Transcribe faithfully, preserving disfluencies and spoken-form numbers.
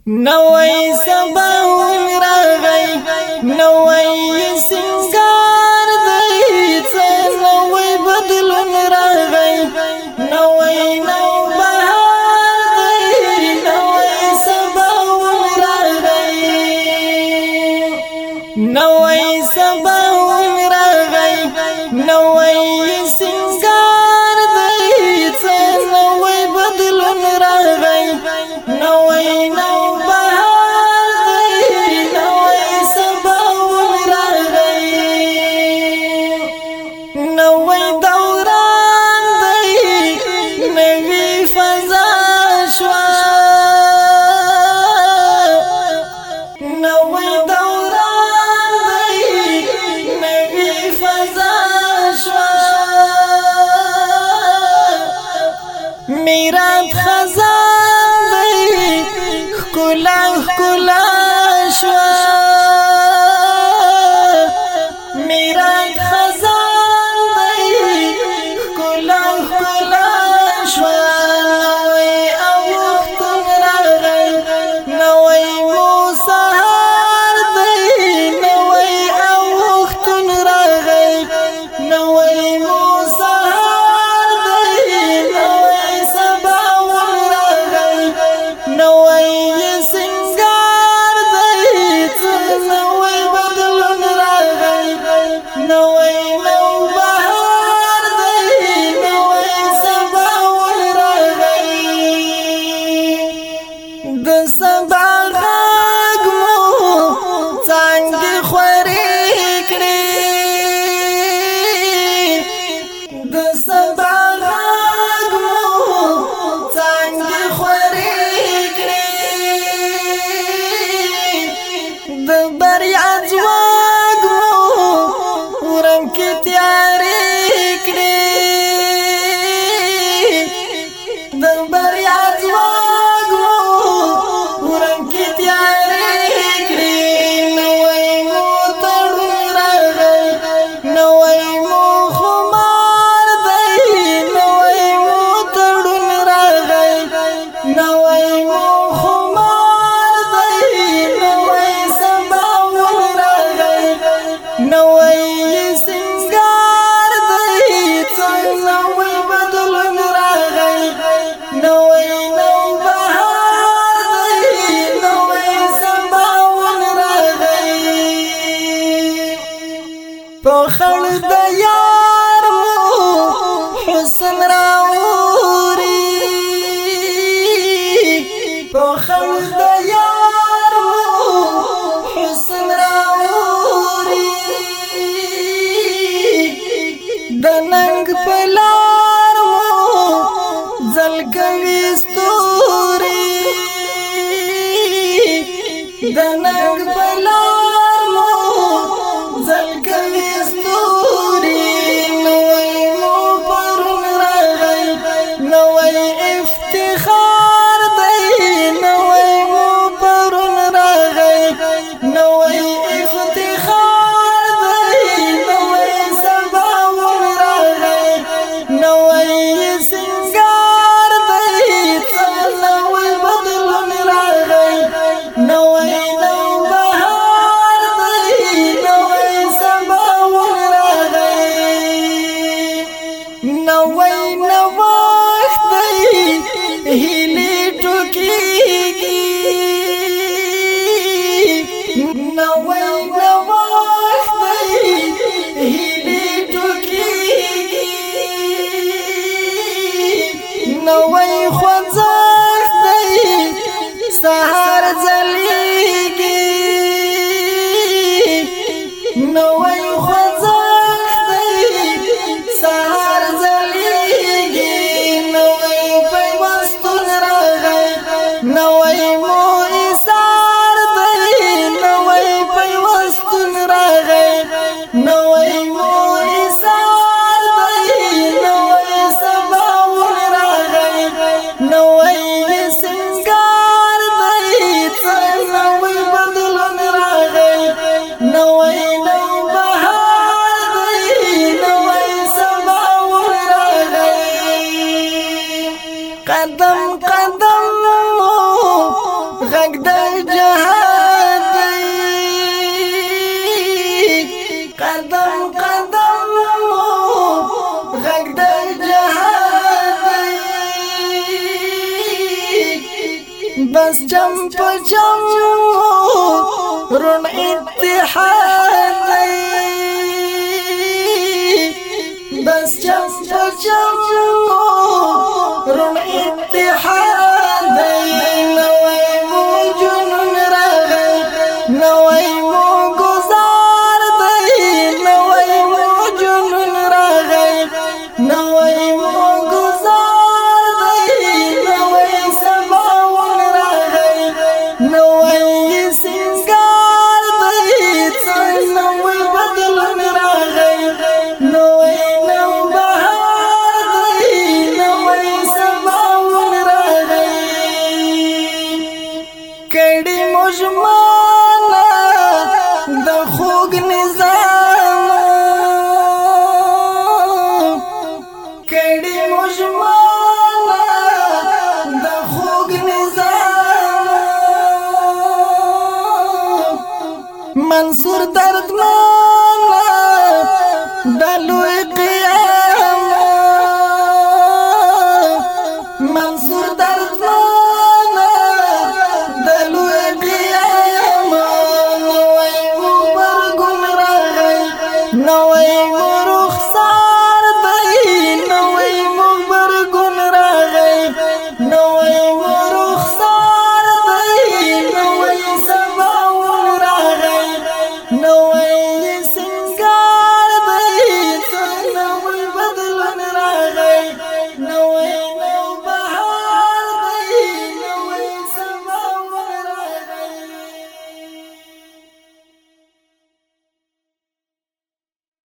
نوای سباون راغی نوای سنگار دی څه نوای بدلون راغی نوای نو بهار دی نوای سباون راغی نوای سباون راغی نوای سنگار دی څه نوای بدلون راغی نوای نو میرات خزان دی خکلا خکلا شوا میرات خزان دی خکلا خکلا شوا نوی اوختن راغی نوی موسهار دی نوی اوختن راغی نوی موسهار نوای سنگار دی څه نوای بدلون راغی نوای نو بهار دی نوای سباون راغی د سبا غږ مو څنګه خورې کړې د سبا د بریا ځواک مو ورم کې تیارې کړې د بریا ځواک مو ورم کې تیارې کړې نوای مو تړون راغی نوای مو خمار دی نوای مو تړون راغی نوای مو نوای سنگار دی څه نوای بدلون راغی نوای نو بهار دی نوای سباون راغی په خړ د یار مو حسن راوري په خړ د یار مو حسن د ننګ پلار مو زلګوي ستوري د ننګ پلار مو زلګوي ستوري نوای مو پرون راغی نوای افتخار دی نوای مو پرون راغی نوای افتخار دی نوای نوای سنگار دی څه نوای بدلون راغی نوای نو بهار دی نوای سباون راغی نوای نوښت دی هیلې ټوکېږي نوای نوښت دی هیلې ټوکېږي نوای خوځښت دی سهار ځلېږي نوای خوځښت دی سهار ځلېږي نوای پیوستون راغی نوای مو ایثار دی نوای پیوستون راغی نوای مو ایثار دی نوای سباون نوای سنگار دی غږ د جهاد دی قدم قدم غږ د جهاد دی بس چم په چم رون اتحاد دی بس چم په چم رون اتحاد دی نوی مو جنون راغی نوی مو گزار دی نوی مو جنون راغی نوی مو گزار دی نوی سباون راغی نوی سنگار دی نوی بدلون راغی نوی نو بهار دی نوی سباون راغی کړي مجمانا د خوږ نظام کړي مجمانا د خوږ نظام منصور دردمان